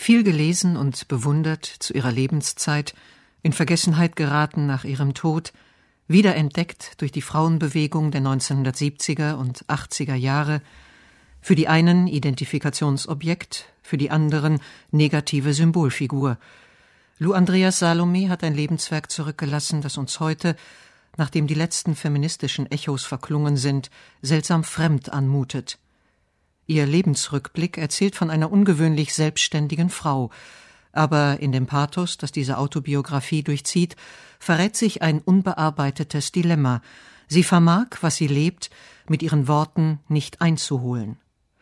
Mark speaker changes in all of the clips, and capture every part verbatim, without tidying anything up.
Speaker 1: Viel gelesen und bewundert zu ihrer Lebenszeit, in Vergessenheit geraten nach ihrem Tod, wiederentdeckt durch die Frauenbewegung der neunzehnhundertsiebziger und achtziger Jahre, für die einen Identifikationsobjekt, für die anderen negative Symbolfigur. Lou Andreas Salome hat ein Lebenswerk zurückgelassen, das uns heute, nachdem die letzten feministischen Echos verklungen sind, seltsam fremd anmutet. Ihr Lebensrückblick erzählt von einer ungewöhnlich selbstständigen Frau, aber in dem Pathos, das diese Autobiografie durchzieht, verrät sich ein unbearbeitetes Dilemma. Sie vermag, was sie lebt, mit ihren Worten nicht einzuholen.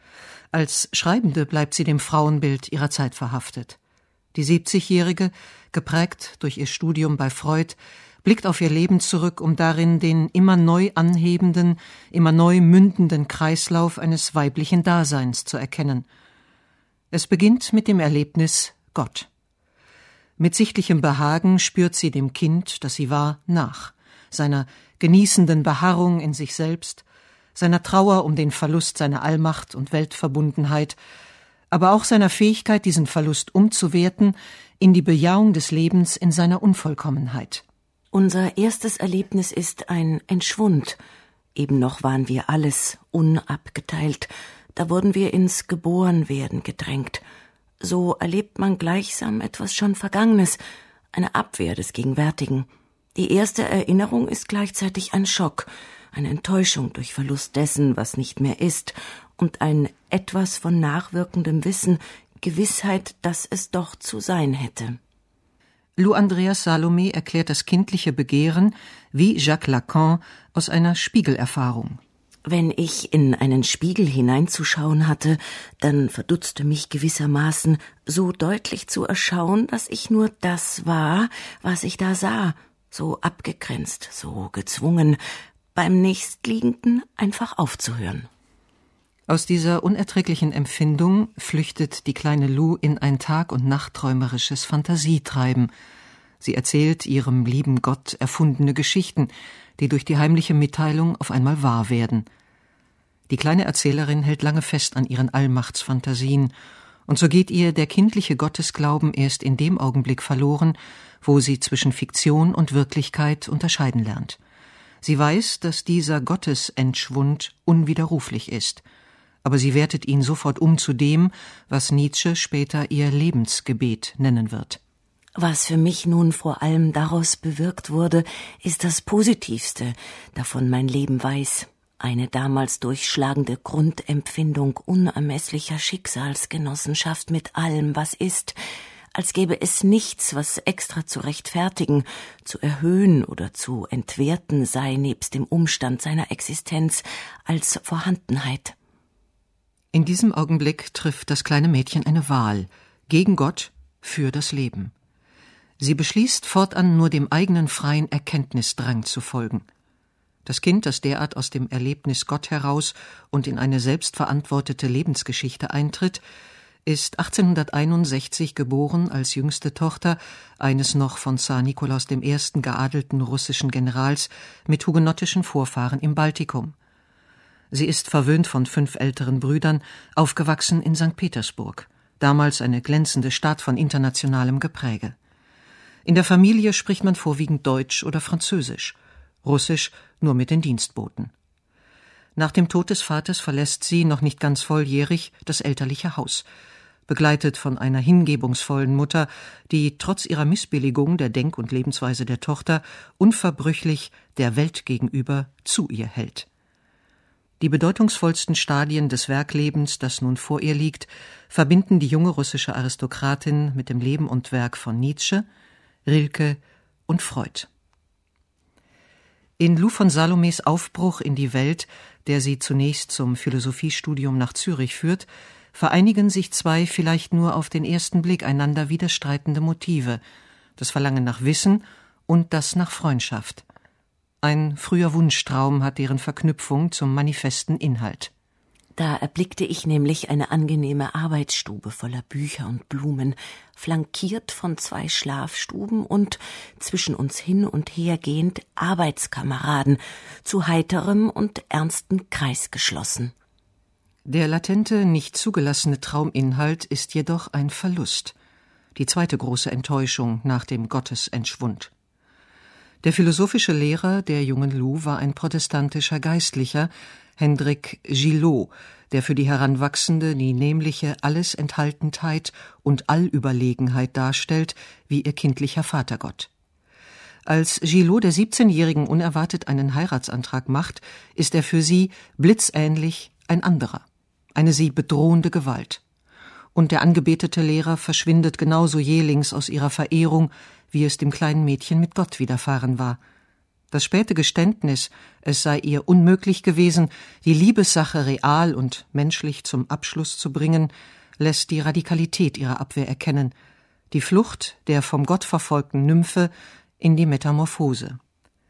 Speaker 1: Als Schreibende bleibt sie dem Frauenbild ihrer Zeit verhaftet. Die siebzigjährige, geprägt durch ihr Studium bei Freud, blickt auf ihr Leben zurück, um darin den immer neu anhebenden, immer neu mündenden Kreislauf eines weiblichen Daseins zu erkennen. Es beginnt mit dem Erlebnis Gott. Mit sichtlichem Behagen spürt sie dem Kind, das sie war, nach, seiner genießenden Beharrung in sich selbst, seiner Trauer um den Verlust seiner Allmacht und Weltverbundenheit, aber auch seiner Fähigkeit, diesen Verlust umzuwerten in die Bejahung des Lebens in seiner Unvollkommenheit.
Speaker 2: Unser erstes Erlebnis ist ein Entschwund. Eben noch waren wir alles unabgeteilt. Da wurden wir ins Geborenwerden gedrängt. So erlebt man gleichsam etwas schon Vergangenes, eine Abwehr des Gegenwärtigen. Die erste Erinnerung ist gleichzeitig ein Schock, eine Enttäuschung durch Verlust dessen, was nicht mehr ist, und ein etwas von nachwirkendem Wissen, Gewissheit, dass es doch zu sein hätte.
Speaker 1: Lou Andreas Salome erklärt das kindliche Begehren wie Jacques Lacan aus einer Spiegelerfahrung.
Speaker 2: Wenn ich in einen Spiegel hineinzuschauen hatte, dann verdutzte mich gewissermaßen, so deutlich zu erschauen, dass ich nur das war, was ich da sah, so abgegrenzt, so gezwungen, beim Nächstliegenden einfach aufzuhören.
Speaker 1: Aus dieser unerträglichen Empfindung flüchtet die kleine Lou in ein tag- und nachtträumerisches Fantasietreiben. Sie erzählt ihrem lieben Gott erfundene Geschichten, die durch die heimliche Mitteilung auf einmal wahr werden. Die kleine Erzählerin hält lange fest an ihren Allmachtsfantasien, und so geht ihr der kindliche Gottesglauben erst in dem Augenblick verloren, wo sie zwischen Fiktion und Wirklichkeit unterscheiden lernt. Sie weiß, dass dieser Gottesentschwund unwiderruflich ist, aber sie wertet ihn sofort um zu dem, was Nietzsche später ihr Lebensgebet nennen wird.
Speaker 2: Was für mich nun vor allem daraus bewirkt wurde, ist das Positivste, davon mein Leben weiß. Eine damals durchschlagende Grundempfindung unermesslicher Schicksalsgenossenschaft mit allem, was ist, als gäbe es nichts, was extra zu rechtfertigen, zu erhöhen oder zu entwerten sei nebst dem Umstand seiner Existenz als Vorhandenheit.
Speaker 1: In diesem Augenblick trifft das kleine Mädchen eine Wahl, gegen Gott, für das Leben. Sie beschließt, fortan nur dem eigenen freien Erkenntnisdrang zu folgen. Das Kind, das derart aus dem Erlebnis Gott heraus und in eine selbstverantwortete Lebensgeschichte eintritt, ist achtzehnhunderteinundsechzig geboren als jüngste Tochter eines noch von Zar Nikolaus der Erste geadelten russischen Generals mit hugenottischen Vorfahren im Baltikum. Sie ist verwöhnt von fünf älteren Brüdern, aufgewachsen in Sankt Petersburg, damals eine glänzende Stadt von internationalem Gepräge. In der Familie spricht man vorwiegend Deutsch oder Französisch, Russisch nur mit den Dienstboten. Nach dem Tod des Vaters verlässt sie, noch nicht ganz volljährig, das elterliche Haus, begleitet von einer hingebungsvollen Mutter, die trotz ihrer Missbilligung der Denk- und Lebensweise der Tochter unverbrüchlich der Welt gegenüber zu ihr hält. Die bedeutungsvollsten Stadien des Werklebens, das nun vor ihr liegt, verbinden die junge russische Aristokratin mit dem Leben und Werk von Nietzsche, Rilke und Freud. In Lou von Salomes Aufbruch in die Welt, der sie zunächst zum Philosophiestudium nach Zürich führt, vereinigen sich zwei vielleicht nur auf den ersten Blick einander widerstreitende Motive, das Verlangen nach Wissen und das nach Freundschaft. Ein früher Wunschtraum hat deren Verknüpfung zum manifesten Inhalt.
Speaker 2: Da erblickte ich nämlich eine angenehme Arbeitsstube voller Bücher und Blumen, flankiert von zwei Schlafstuben und, zwischen uns hin und her gehend, Arbeitskameraden, zu heiterem und ernstem Kreis geschlossen.
Speaker 1: Der latente, nicht zugelassene Trauminhalt ist jedoch ein Verlust. Die zweite große Enttäuschung nach dem Gottesentschwund. Der philosophische Lehrer der jungen Lou war ein protestantischer Geistlicher, Hendrik Gillot, der für die Heranwachsende die nämliche Allesenthaltendheit und Allüberlegenheit darstellt, wie ihr kindlicher Vatergott. Als Gillot der siebzehnjährigen unerwartet einen Heiratsantrag macht, ist er für sie blitzähnlich ein anderer, eine sie bedrohende Gewalt. Und der angebetete Lehrer verschwindet genauso jählings aus ihrer Verehrung, wie es dem kleinen Mädchen mit Gott widerfahren war. Das späte Geständnis, es sei ihr unmöglich gewesen, die Liebessache real und menschlich zum Abschluss zu bringen, lässt die Radikalität ihrer Abwehr erkennen, die Flucht der vom Gott verfolgten Nymphe in die Metamorphose.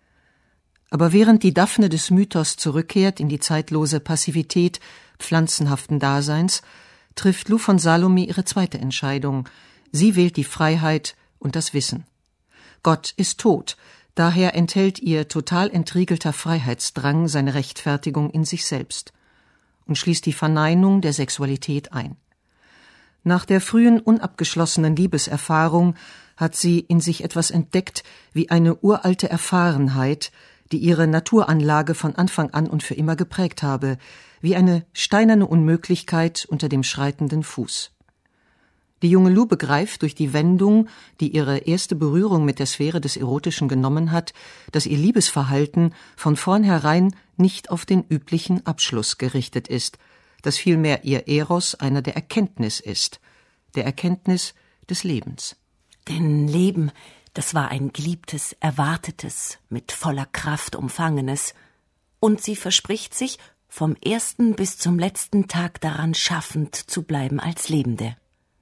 Speaker 1: Aber während die Daphne des Mythos zurückkehrt in die zeitlose Passivität pflanzenhaften Daseins, trifft Lou von Salome ihre zweite Entscheidung. Sie wählt die Freiheit und das Wissen. Gott ist tot, daher enthält ihr total entriegelter Freiheitsdrang seine Rechtfertigung in sich selbst und schließt die Verneinung der Sexualität ein. Nach der frühen, unabgeschlossenen Liebeserfahrung hat sie in sich etwas entdeckt wie eine uralte Erfahrenheit, die ihre Naturanlage von Anfang an und für immer geprägt habe, wie eine steinerne Unmöglichkeit unter dem schreitenden Fuß. Die junge Lou begreift durch die Wendung, die ihre erste Berührung mit der Sphäre des Erotischen genommen hat, dass ihr Liebesverhalten von vornherein nicht auf den üblichen Abschluss gerichtet ist, dass vielmehr ihr Eros einer der Erkenntnis ist, der Erkenntnis des Lebens.
Speaker 2: Denn Leben, das war ein geliebtes, erwartetes, mit voller Kraft umfangenes. Und sie verspricht sich, vom ersten bis zum letzten Tag daran schaffend zu bleiben als Lebende.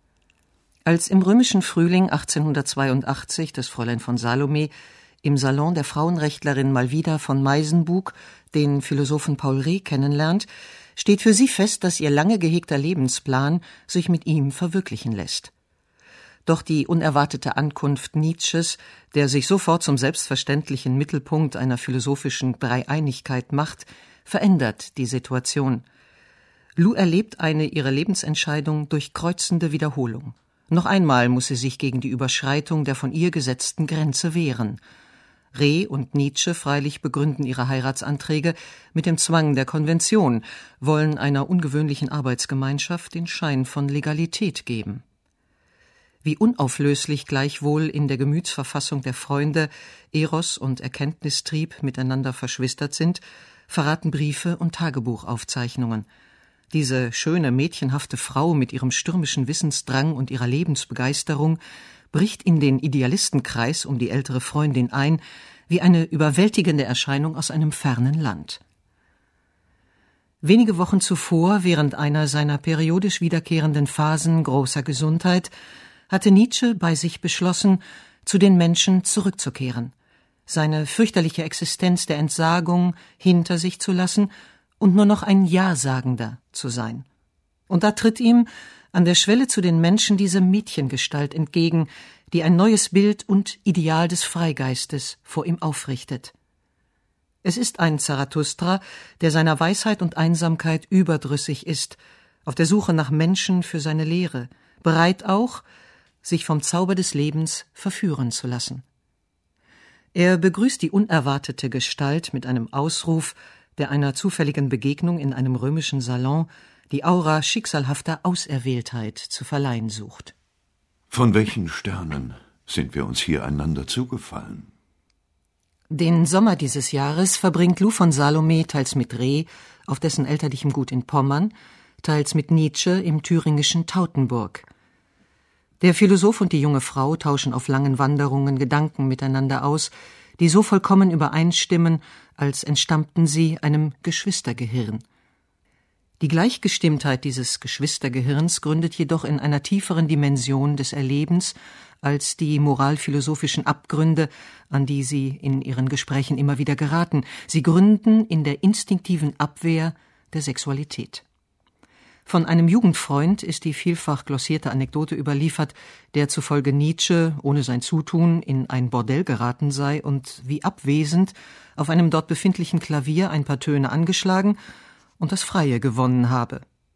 Speaker 1: Als im römischen Frühling achtzehnhundertzweiundachtzig das Fräulein von Salome im Salon der Frauenrechtlerin Malvida von Meisenbug den Philosophen Paul Rée kennenlernt, steht für sie fest, dass ihr lange gehegter Lebensplan sich mit ihm verwirklichen lässt. Doch die unerwartete Ankunft Nietzsches, der sich sofort zum selbstverständlichen Mittelpunkt einer philosophischen Dreieinigkeit macht, verändert die Situation. Lou erlebt eine ihre Lebensentscheidung durchkreuzende Wiederholung. Noch einmal muss sie sich gegen die Überschreitung der von ihr gesetzten Grenze wehren. Rée und Nietzsche freilich begründen ihre Heiratsanträge mit dem Zwang der Konvention, wollen einer ungewöhnlichen Arbeitsgemeinschaft den Schein von Legalität geben. Wie unauflöslich gleichwohl in der Gemütsverfassung der Freunde Eros und Erkenntnistrieb miteinander verschwistert sind, verraten Briefe und Tagebuchaufzeichnungen. Diese schöne, mädchenhafte Frau mit ihrem stürmischen Wissensdrang und ihrer Lebensbegeisterung bricht in den Idealistenkreis um die ältere Freundin ein, wie eine überwältigende Erscheinung aus einem fernen Land. Wenige Wochen zuvor, während einer seiner periodisch wiederkehrenden Phasen großer Gesundheit, hatte Nietzsche bei sich beschlossen, zu den Menschen zurückzukehren, seine fürchterliche Existenz der Entsagung hinter sich zu lassen und nur noch ein Ja-Sagender zu sein. Und da tritt ihm an der Schwelle zu den Menschen diese Mädchengestalt entgegen, die ein neues Bild und Ideal des Freigeistes vor ihm aufrichtet. Es ist ein Zarathustra, der seiner Weisheit und Einsamkeit überdrüssig ist, auf der Suche nach Menschen für seine Lehre, bereit auch, sich vom Zauber des Lebens verführen zu lassen. Er begrüßt die unerwartete Gestalt mit einem Ausruf, der einer zufälligen Begegnung in einem römischen Salon die Aura schicksalhafter Auserwähltheit zu verleihen sucht.
Speaker 3: Von welchen Sternen sind wir uns hier einander zugefallen?
Speaker 1: Den Sommer dieses Jahres verbringt Lou von Salome teils mit Rée auf dessen elterlichem Gut in Pommern, teils mit Nietzsche im thüringischen Tautenburg. Der Philosoph und die junge Frau tauschen auf langen Wanderungen Gedanken miteinander aus, die so vollkommen übereinstimmen, als entstammten sie einem Geschwistergehirn. Die Gleichgestimmtheit dieses Geschwistergehirns gründet jedoch in einer tieferen Dimension des Erlebens als die moralphilosophischen Abgründe, an die sie in ihren Gesprächen immer wieder geraten. Sie gründen in der instinktiven Abwehr der Sexualität. Von einem Jugendfreund ist die vielfach glossierte Anekdote überliefert, der zufolge Nietzsche ohne sein Zutun in ein Bordell geraten sei und wie abwesend auf einem dort befindlichen Klavier ein paar Töne angeschlagen und das Freie gewonnen habe.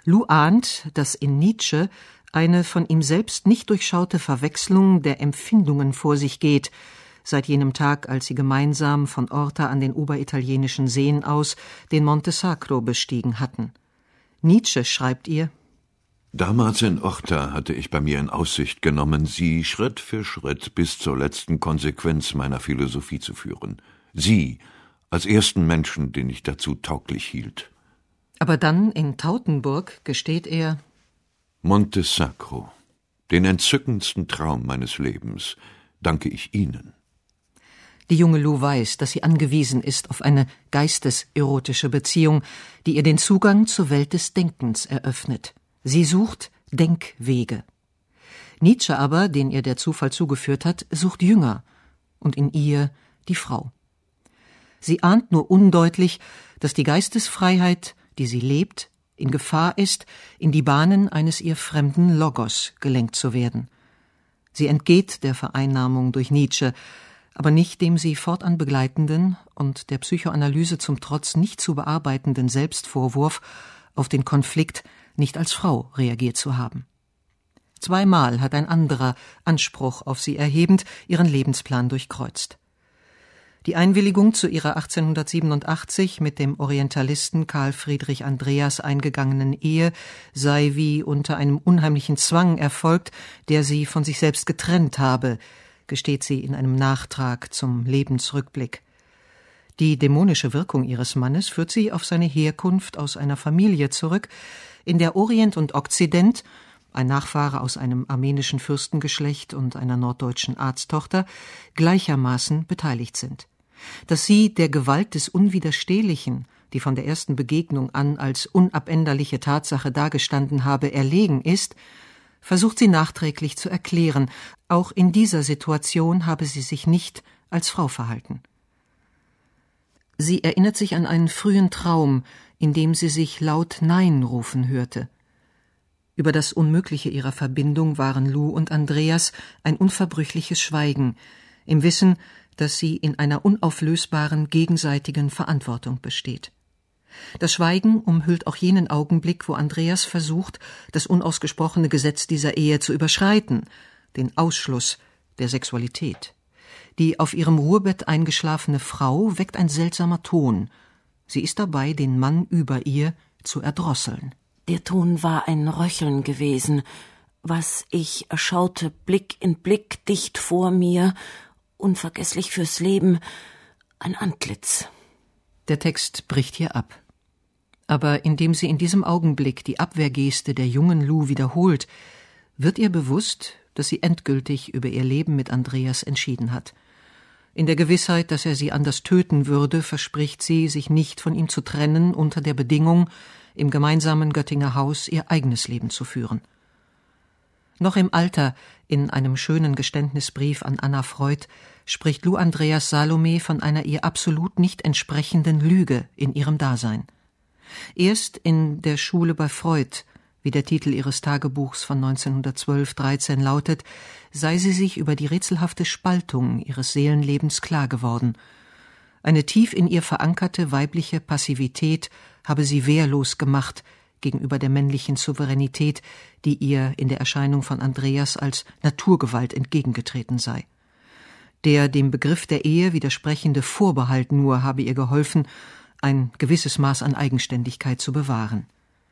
Speaker 1: Lou ahnt, dass in Nietzsche eine von ihm selbst nicht durchschaute Verwechslung der Empfindungen vor sich geht, seit jenem Tag, als sie gemeinsam von Orta an den oberitalienischen Seen aus den Monte Sacro bestiegen hatten. Nietzsche schreibt ihr:
Speaker 3: Damals in Orta hatte ich bei mir in Aussicht genommen, sie Schritt für Schritt bis zur letzten Konsequenz meiner Philosophie zu führen. Sie als ersten Menschen, den ich dazu tauglich hielt.
Speaker 1: Aber dann in Tautenburg gesteht er:
Speaker 3: Monte Sacro, den entzückendsten Traum meines Lebens, danke ich Ihnen.
Speaker 1: Die junge Lou weiß, dass sie angewiesen ist auf eine geisteserotische Beziehung, die ihr den Zugang zur Welt des Denkens eröffnet. Sie sucht Denkwege. Nietzsche aber, den ihr der Zufall zugeführt hat, sucht Jünger und in ihr die Frau. Sie ahnt nur undeutlich, dass die Geistesfreiheit, die sie lebt, in Gefahr ist, in die Bahnen eines ihr fremden Logos gelenkt zu werden. Sie entgeht der Vereinnahmung durch Nietzsche, aber nicht dem sie fortan begleitenden und der Psychoanalyse zum Trotz nicht zu bearbeitenden Selbstvorwurf, auf den Konflikt nicht als Frau reagiert zu haben. Zweimal hat ein anderer, Anspruch auf sie erhebend, ihren Lebensplan durchkreuzt. Die Einwilligung zu ihrer achtzehnhundertsiebenundachtzig mit dem Orientalisten Karl Friedrich Andreas eingegangenen Ehe sei wie unter einem unheimlichen Zwang erfolgt, der sie von sich selbst getrennt habe, gesteht sie in einem Nachtrag zum Lebensrückblick. Die dämonische Wirkung ihres Mannes führt sie auf seine Herkunft aus einer Familie zurück, in der Orient und Okzident, ein Nachfahre aus einem armenischen Fürstengeschlecht und einer norddeutschen Arzttochter, gleichermaßen beteiligt sind. Dass sie der Gewalt des Unwiderstehlichen, die von der ersten Begegnung an als unabänderliche Tatsache dagestanden habe, erlegen ist, versucht sie nachträglich zu erklären. Auch in dieser Situation habe sie sich nicht als Frau verhalten. Sie erinnert sich an einen frühen Traum, in dem sie sich laut Nein rufen hörte. Über das Unmögliche ihrer Verbindung waren Lou und Andreas ein unverbrüchliches Schweigen, im Wissen, dass sie in einer unauflösbaren gegenseitigen Verantwortung besteht. Das Schweigen umhüllt auch jenen Augenblick, wo Andreas versucht, das unausgesprochene Gesetz dieser Ehe zu überschreiten, den Ausschluss der Sexualität. Die auf ihrem Ruhebett eingeschlafene Frau weckt ein seltsamer Ton. Sie ist dabei, den Mann über ihr zu erdrosseln.
Speaker 2: Der Ton war ein Röcheln gewesen, was ich erschaute, Blick in Blick, dicht vor mir, unvergesslich fürs Leben, ein Antlitz.
Speaker 1: Der Text bricht hier ab. Aber indem sie in diesem Augenblick die Abwehrgeste der jungen Lou wiederholt, wird ihr bewusst, dass sie endgültig über ihr Leben mit Andreas entschieden hat. In der Gewissheit, dass er sie anders töten würde, verspricht sie, sich nicht von ihm zu trennen, unter der Bedingung, im gemeinsamen Göttinger Haus ihr eigenes Leben zu führen. Noch im Alter, in einem schönen Geständnisbrief an Anna Freud, spricht Lou Andreas Salome von einer ihr absolut nicht entsprechenden Lüge in ihrem Dasein. Erst in der Schule bei Freud, wie der Titel ihres Tagebuchs von neunzehnhundertzwölf dreizehn lautet, sei sie sich über die rätselhafte Spaltung ihres Seelenlebens klar geworden. Eine tief in ihr verankerte weibliche Passivität habe sie wehrlos gemacht gegenüber der männlichen Souveränität, die ihr in der Erscheinung von Andreas als Naturgewalt entgegengetreten sei. Der dem Begriff der Ehe widersprechende Vorbehalt nur habe ihr geholfen, ein gewisses Maß an Eigenständigkeit zu bewahren.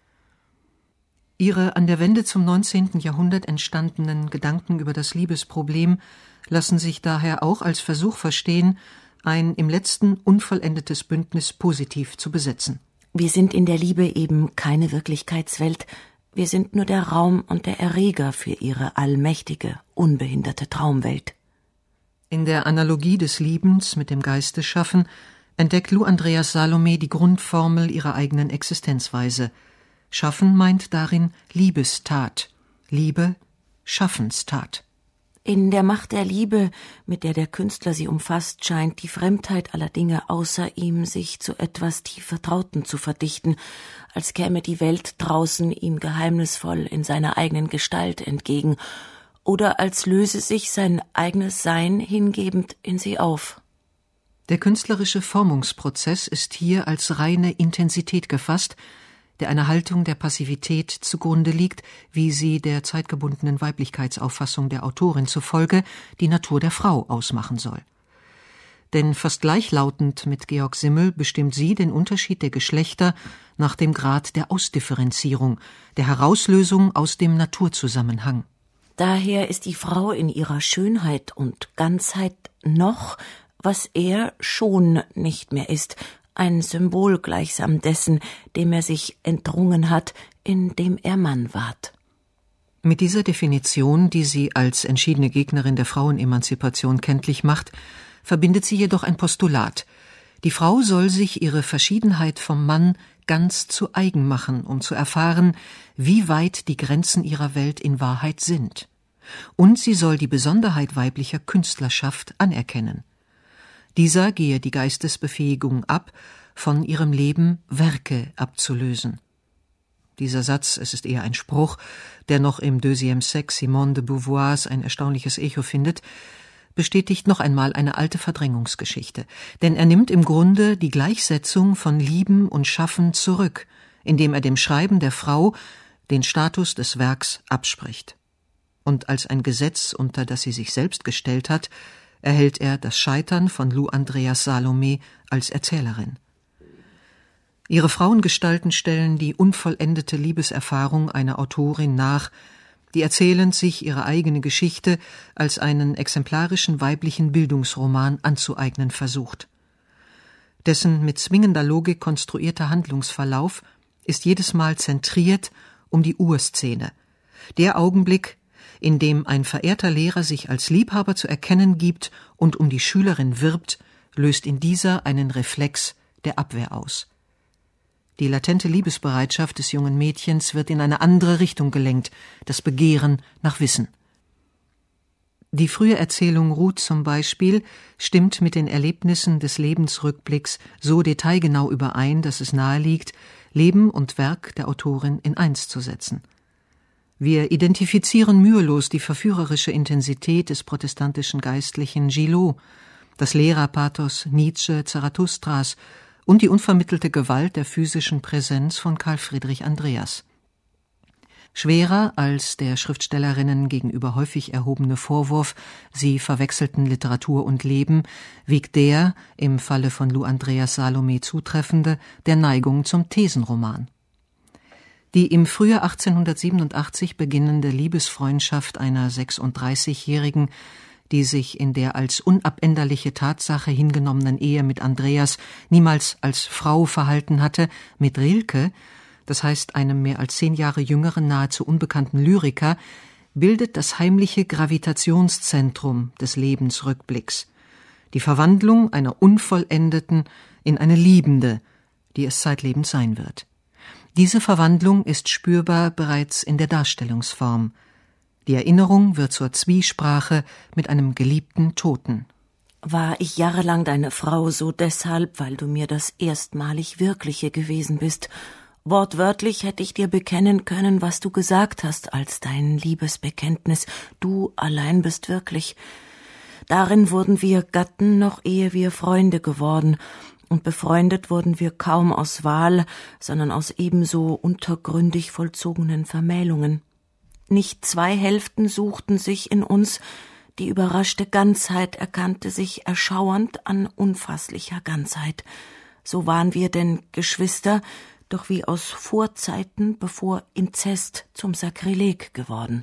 Speaker 1: Ihre an der Wende zum neunzehnten Jahrhundert entstandenen Gedanken über das Liebesproblem lassen sich daher auch als Versuch verstehen, ein im letzten unvollendetes Bündnis positiv zu besetzen.
Speaker 2: Wir sind in der Liebe eben keine Wirklichkeitswelt, wir sind nur der Raum und der Erreger für ihre allmächtige, unbehinderte Traumwelt.
Speaker 1: In der Analogie des Liebens mit dem Geistesschaffen entdeckt Lou Andreas Salome die Grundformel ihrer eigenen Existenzweise. Schaffen meint darin Liebestat, Liebe Schaffenstat.
Speaker 2: In der Macht der Liebe, mit der der Künstler sie umfasst, scheint die Fremdheit aller Dinge außer ihm sich zu etwas tief Vertrauten zu verdichten, als käme die Welt draußen ihm geheimnisvoll in seiner eigenen Gestalt entgegen, oder als löse sich sein eigenes Sein hingebend in sie auf.
Speaker 1: Der künstlerische Formungsprozess ist hier als reine Intensität gefasst, der einer Haltung der Passivität zugrunde liegt, wie sie der zeitgebundenen Weiblichkeitsauffassung der Autorin zufolge die Natur der Frau ausmachen soll. Denn fast gleichlautend mit Georg Simmel bestimmt sie den Unterschied der Geschlechter nach dem Grad der Ausdifferenzierung, der Herauslösung aus dem Naturzusammenhang.
Speaker 2: Daher ist die Frau in ihrer Schönheit und Ganzheit noch, was er schon nicht mehr ist, ein Symbol gleichsam dessen, dem er sich entrungen hat, indem er Mann ward.
Speaker 1: Mit dieser Definition, die sie als entschiedene Gegnerin der Frauenemanzipation kenntlich macht, verbindet sie jedoch ein Postulat. Die Frau soll sich ihre Verschiedenheit vom Mann ganz zu eigen machen, um zu erfahren, wie weit die Grenzen ihrer Welt in Wahrheit sind. Und sie soll die Besonderheit weiblicher Künstlerschaft anerkennen. Dieser gehe die Geistesbefähigung ab, von ihrem Leben Werke abzulösen. Dieser Satz, es ist eher ein Spruch, der noch im Deuxième Sexe Simone de Beauvoirs ein erstaunliches Echo findet, bestätigt noch einmal eine alte Verdrängungsgeschichte. Denn er nimmt im Grunde die Gleichsetzung von Lieben und Schaffen zurück, indem er dem Schreiben der Frau den Status des Werks abspricht. Und als ein Gesetz, unter das sie sich selbst gestellt hat, erhält er das Scheitern von Lou Andreas Salome als Erzählerin. Ihre Frauengestalten stellen die unvollendete Liebeserfahrung einer Autorin nach, die erzählend sich ihre eigene Geschichte als einen exemplarischen weiblichen Bildungsroman anzueignen versucht. Dessen mit zwingender Logik konstruierter Handlungsverlauf ist jedes Mal zentriert um die Urszene, der Augenblick, in dem ein verehrter Lehrer sich als Liebhaber zu erkennen gibt und um die Schülerin wirbt, löst in dieser einen Reflex der Abwehr aus. Die latente Liebesbereitschaft des jungen Mädchens wird in eine andere Richtung gelenkt, das Begehren nach Wissen. Die frühe Erzählung Ruth zum Beispiel stimmt mit den Erlebnissen des Lebensrückblicks so detailgenau überein, dass es naheliegt, Leben und Werk der Autorin in eins zu setzen. Wir identifizieren mühelos die verführerische Intensität des protestantischen Geistlichen Gillot, das Lehrerpathos Nietzsche, Zarathustras und die unvermittelte Gewalt der physischen Präsenz von Karl Friedrich Andreas. Schwerer als der Schriftstellerinnen gegenüber häufig erhobene Vorwurf, sie verwechselten Literatur und Leben, wiegt der, im Falle von Lou Andreas Salome zutreffende, der Neigung zum Thesenroman. Die im Frühjahr achtzehnhundertsiebenundachtzig beginnende Liebesfreundschaft einer sechsunddreißigjährigen, die sich in der als unabänderliche Tatsache hingenommenen Ehe mit Andreas niemals als Frau verhalten hatte, mit Rilke, das heißt einem mehr als zehn Jahre jüngeren, nahezu unbekannten Lyriker, bildet das heimliche Gravitationszentrum des Lebensrückblicks, die Verwandlung einer Unvollendeten in eine Liebende, die es zeitlebens sein wird. Diese Verwandlung ist spürbar bereits in der Darstellungsform. Die Erinnerung wird zur Zwiesprache mit einem geliebten Toten.
Speaker 2: War ich jahrelang deine Frau, so deshalb, weil du mir das erstmalig Wirkliche gewesen bist. Wortwörtlich hätte ich dir bekennen können, was du gesagt hast, als dein Liebesbekenntnis. Du allein bist wirklich. Darin wurden wir Gatten, noch ehe wir Freunde geworden. Und befreundet wurden wir kaum aus Wahl, sondern aus ebenso untergründig vollzogenen Vermählungen. Nicht zwei Hälften suchten sich in uns, die überraschte Ganzheit erkannte sich erschauernd an unfasslicher Ganzheit. So waren wir denn Geschwister, doch wie aus Vorzeiten, bevor Inzest zum Sakrileg geworden.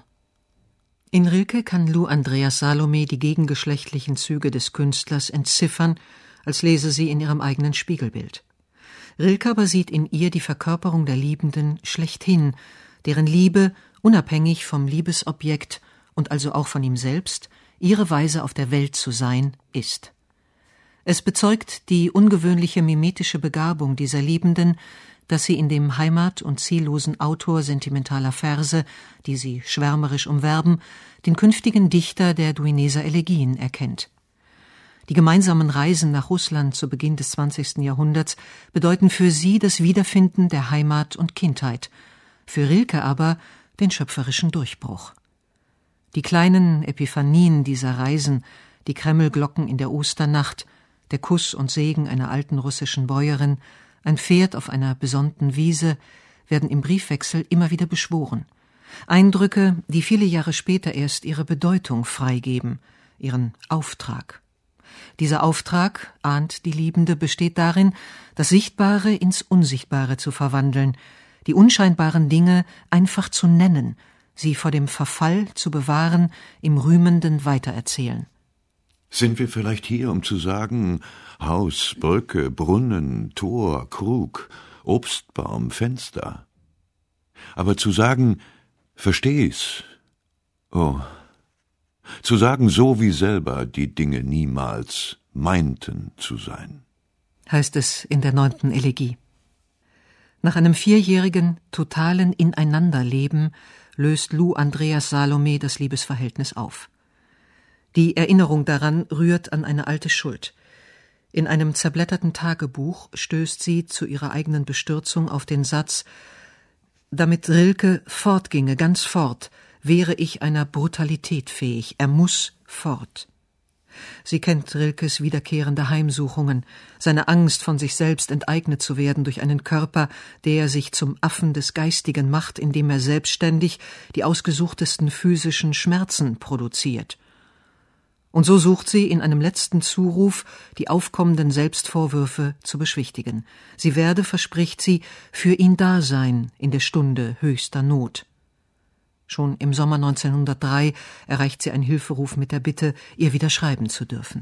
Speaker 1: In Rilke kann Lou Andreas Salome die gegengeschlechtlichen Züge des Künstlers entziffern, als lese sie in ihrem eigenen Spiegelbild. Rilke aber sieht in ihr die Verkörperung der Liebenden schlechthin, deren Liebe, unabhängig vom Liebesobjekt und also auch von ihm selbst, ihre Weise auf der Welt zu sein ist. Es bezeugt die ungewöhnliche mimetische Begabung dieser Liebenden, dass sie in dem heimat- und ziellosen Autor sentimentaler Verse, die sie schwärmerisch umwerben, den künftigen Dichter der Duineser Elegien erkennt. Die gemeinsamen Reisen nach Russland zu Beginn des zwanzigsten Jahrhunderts bedeuten für sie das Wiederfinden der Heimat und Kindheit, für Rilke aber den schöpferischen Durchbruch. Die kleinen Epiphanien dieser Reisen, die Kremlglocken in der Osternacht, der Kuss und Segen einer alten russischen Bäuerin, ein Pferd auf einer besonnten Wiese, werden im Briefwechsel immer wieder beschworen. Eindrücke, die viele Jahre später erst ihre Bedeutung freigeben, ihren Auftrag. Dieser Auftrag, ahnt die Liebende, besteht darin, das Sichtbare ins Unsichtbare zu verwandeln, die unscheinbaren Dinge einfach zu nennen, sie vor dem Verfall zu bewahren, im rühmenden Weitererzählen.
Speaker 3: Sind wir vielleicht hier, um zu sagen, Haus, Brücke, Brunnen, Tor, Krug, Obstbaum, Fenster? Aber zu sagen, versteh's, oh, zu sagen, so wie selber die Dinge niemals meinten zu sein,
Speaker 1: heißt es in der neunten Elegie. Nach einem vierjährigen, totalen Ineinanderleben löst Lou Andreas Salome das Liebesverhältnis auf. Die Erinnerung daran rührt an eine alte Schuld. In einem zerblätterten Tagebuch stößt sie zu ihrer eigenen Bestürzung auf den Satz: Damit Rilke fortginge, ganz fort, wäre ich einer Brutalität fähig, er muss fort. Sie kennt Rilkes wiederkehrende Heimsuchungen, seine Angst, von sich selbst enteignet zu werden durch einen Körper, der sich zum Affen des Geistigen macht, indem er selbstständig die ausgesuchtesten physischen Schmerzen produziert. Und so sucht sie in einem letzten Zuruf, die aufkommenden Selbstvorwürfe zu beschwichtigen. Sie werde, verspricht sie, für ihn da sein in der Stunde höchster Not. Schon im Sommer neunzehnhundertdrei erreicht sie einen Hilferuf mit der Bitte, ihr wieder schreiben zu dürfen.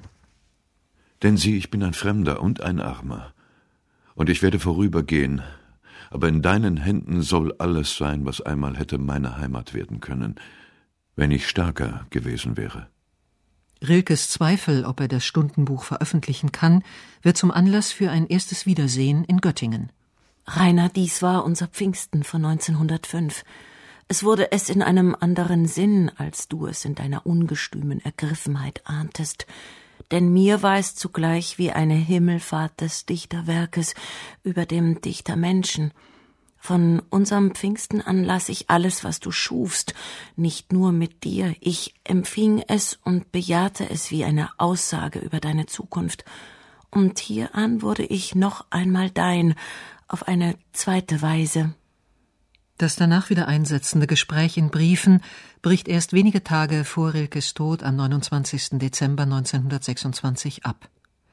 Speaker 3: Denn sieh, ich bin ein Fremder und ein Armer, und ich werde vorübergehen, aber in deinen Händen soll alles sein, was einmal hätte meine Heimat werden können, wenn ich stärker gewesen wäre.
Speaker 1: Rilkes Zweifel, ob er das Stundenbuch veröffentlichen kann, wird zum Anlass für ein erstes Wiedersehen in Göttingen.
Speaker 2: Rainer, dies war unser Pfingsten von neunzehnhundertfünf. Es wurde es in einem anderen Sinn, als du es in deiner ungestümen Ergriffenheit ahntest. Denn mir war es zugleich wie eine Himmelfahrt des Dichterwerkes über dem Dichtermenschen. Von unserem Pfingsten an las ich alles, was du schufst, nicht nur mit dir. Ich empfing es und bejahte es wie eine Aussage über deine Zukunft. Und hieran wurde ich noch einmal dein, auf eine zweite Weise.
Speaker 1: Das danach wieder einsetzende Gespräch in Briefen bricht erst wenige Tage vor Rilkes Tod am neunundzwanzigsten Dezember neunzehnhundertsechsundzwanzig ab.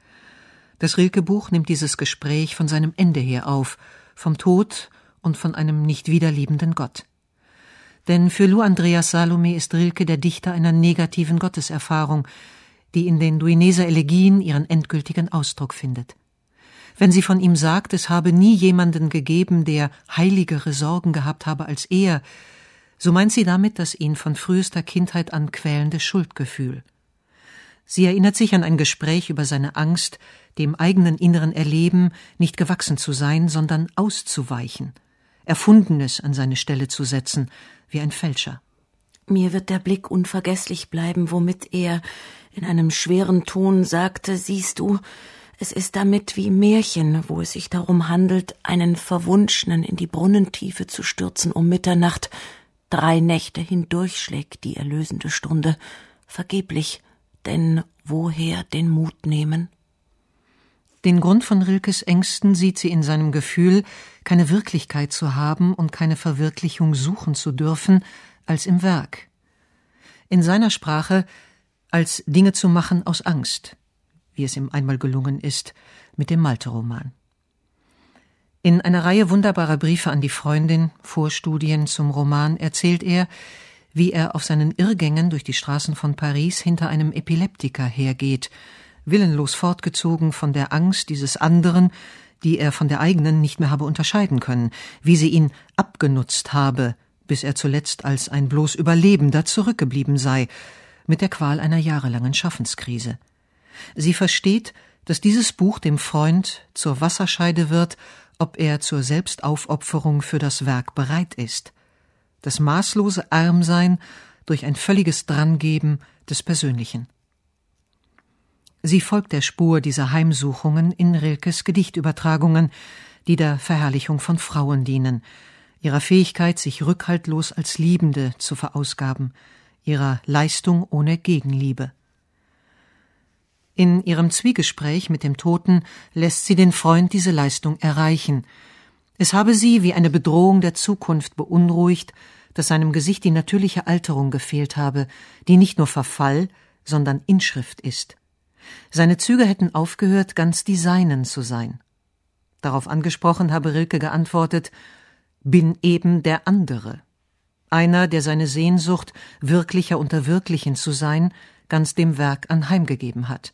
Speaker 1: Das Rilke-Buch nimmt dieses Gespräch von seinem Ende her auf, vom Tod und von einem nicht wiederliebenden Gott. Denn für Lou Andreas Salome ist Rilke der Dichter einer negativen Gotteserfahrung, die in den Duineser Elegien ihren endgültigen Ausdruck findet. Wenn sie von ihm sagt, es habe nie jemanden gegeben, der heiligere Sorgen gehabt habe als er, so meint sie damit das ihn von frühester Kindheit an quälende Schuldgefühl. Sie erinnert sich an ein Gespräch über seine Angst, dem eigenen inneren Erleben nicht gewachsen zu sein, sondern auszuweichen, Erfundenes an seine Stelle zu setzen, wie ein Fälscher.
Speaker 2: Mir wird der Blick unvergesslich bleiben, womit er in einem schweren Ton sagte, siehst du, es ist damit wie Märchen, wo es sich darum handelt, einen Verwunschenen in die Brunnentiefe zu stürzen um Mitternacht. Drei Nächte hindurch schlägt die erlösende Stunde. Vergeblich, denn woher den Mut nehmen?
Speaker 1: Den Grund von Rilkes Ängsten sieht sie in seinem Gefühl, keine Wirklichkeit zu haben und keine Verwirklichung suchen zu dürfen, als im Werk. In seiner Sprache als Dinge zu machen aus Angst, wie es ihm einmal gelungen ist mit dem Malte-Roman. In einer Reihe wunderbarer Briefe an die Freundin, Vorstudien zum Roman, erzählt er, wie er auf seinen Irrgängen durch die Straßen von Paris hinter einem Epileptiker hergeht, willenlos fortgezogen von der Angst dieses anderen, die er von der eigenen nicht mehr habe unterscheiden können, wie sie ihn abgenutzt habe, bis er zuletzt als ein bloß Überlebender zurückgeblieben sei, mit der Qual einer jahrelangen Schaffenskrise. Sie versteht, dass dieses Buch dem Freund zur Wasserscheide wird, ob er zur Selbstaufopferung für das Werk bereit ist. Das maßlose Armsein durch ein völliges Drangeben des Persönlichen. Sie folgt der Spur dieser Heimsuchungen in Rilkes Gedichtübertragungen, die der Verherrlichung von Frauen dienen, ihrer Fähigkeit, sich rückhaltlos als Liebende zu verausgaben, ihrer Leistung ohne Gegenliebe. In ihrem Zwiegespräch mit dem Toten lässt sie den Freund diese Leistung erreichen. Es habe sie wie eine Bedrohung der Zukunft beunruhigt, dass seinem Gesicht die natürliche Alterung gefehlt habe, die nicht nur Verfall, sondern Inschrift ist. Seine Züge hätten aufgehört, ganz die seinen zu sein. Darauf angesprochen habe Rilke geantwortet: »Bin eben der andere. Einer, der seine Sehnsucht, wirklicher unter Wirklichen zu sein, ganz dem Werk anheimgegeben hat.«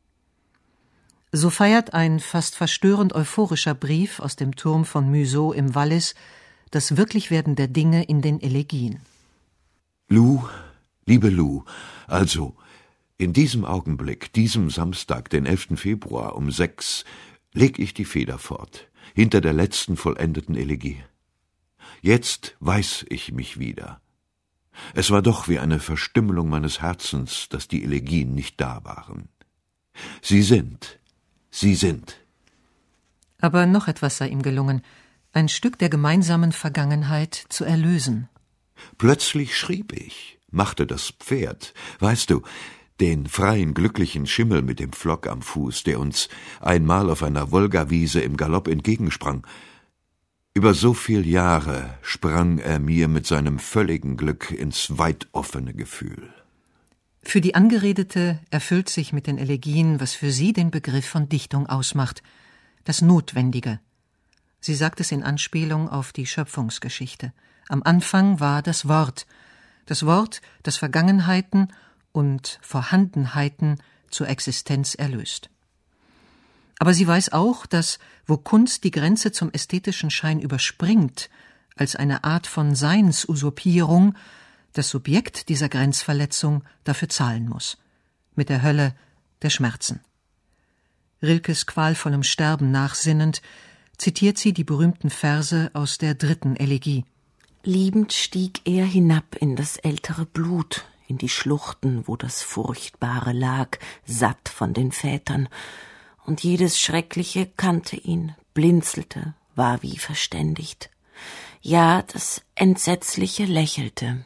Speaker 1: So feiert ein fast verstörend euphorischer Brief aus dem Turm von Museau im Wallis das Wirklichwerden der Dinge in den Elegien.
Speaker 3: Lou, liebe Lou, also, in diesem Augenblick, diesem Samstag, den elften Februar um sechs, leg ich die Feder fort, hinter der letzten vollendeten Elegie. Jetzt weiß ich mich wieder. Es war doch wie eine Verstümmelung meines Herzens, dass die Elegien nicht da waren. Sie sind, sie sind.
Speaker 1: Aber noch etwas sei ihm gelungen, ein Stück der gemeinsamen Vergangenheit zu erlösen.
Speaker 3: Plötzlich schrieb ich, machte das Pferd, weißt du, den freien, glücklichen Schimmel mit dem Pflock am Fuß, der uns einmal auf einer Wolgawiese im Galopp entgegensprang. Über so viel Jahre sprang er mir mit seinem völligen Glück ins weit offene Gefühl.
Speaker 1: Für die Angeredete erfüllt sich mit den Elegien, was für sie den Begriff von Dichtung ausmacht, das Notwendige. Sie sagt es in Anspielung auf die Schöpfungsgeschichte. Am Anfang war das Wort, das Wort, das Vergangenheiten und Vorhandenheiten zur Existenz erlöst. Aber sie weiß auch, dass, wo Kunst die Grenze zum ästhetischen Schein überspringt, als eine Art von Seinsusurpierung, das Subjekt dieser Grenzverletzung dafür zahlen muss. Mit der Hölle der Schmerzen. Rilkes qualvollem Sterben nachsinnend, zitiert sie die berühmten Verse aus der dritten Elegie.
Speaker 2: Liebend stieg er hinab in das ältere Blut, in die Schluchten, wo das Furchtbare lag, satt von den Vätern, und jedes Schreckliche kannte ihn, blinzelte, war wie verständigt. Ja, das Entsetzliche lächelte.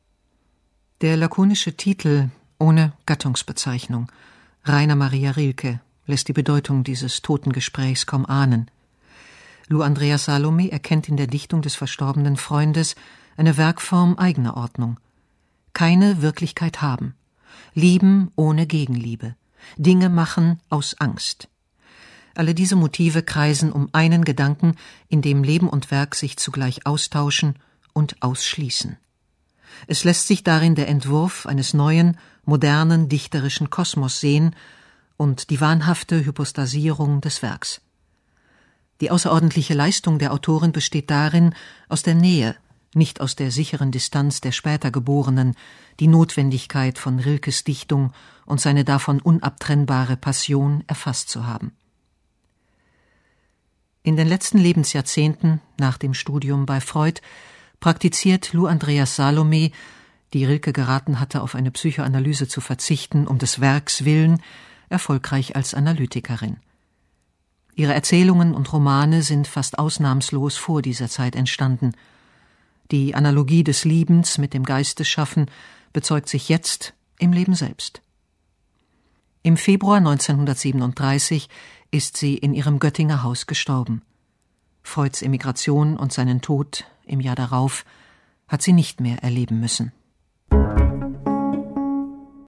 Speaker 1: Der lakonische Titel ohne Gattungsbezeichnung, Rainer Maria Rilke, lässt die Bedeutung dieses Totengesprächs kaum ahnen. Lou Andreas Salome erkennt in der Dichtung des verstorbenen Freundes eine Werkform eigener Ordnung. Keine Wirklichkeit haben, lieben ohne Gegenliebe, Dinge machen aus Angst. Alle diese Motive kreisen um einen Gedanken, in dem Leben und Werk sich zugleich austauschen und ausschließen. Es lässt sich darin der Entwurf eines neuen, modernen, dichterischen Kosmos sehen und die wahnhafte Hypostasierung des Werks. Die außerordentliche Leistung der Autorin besteht darin, aus der Nähe, nicht aus der sicheren Distanz der später Geborenen, die Notwendigkeit von Rilkes Dichtung und seine davon unabtrennbare Passion erfasst zu haben. In den letzten Lebensjahrzehnten, nach dem Studium bei Freud, praktiziert Lou Andreas Salome, die Rilke geraten hatte, auf eine Psychoanalyse zu verzichten, um des Werks willen, erfolgreich als Analytikerin. Ihre Erzählungen und Romane sind fast ausnahmslos vor dieser Zeit entstanden. Die Analogie des Liebens mit dem Geistesschaffen bezeugt sich jetzt im Leben selbst. Im Februar neunzehnhundertsiebenunddreißig ist sie in ihrem Göttinger Haus gestorben. Freuds Emigration und seinen Tod im Jahr darauf hat sie nicht mehr erleben müssen.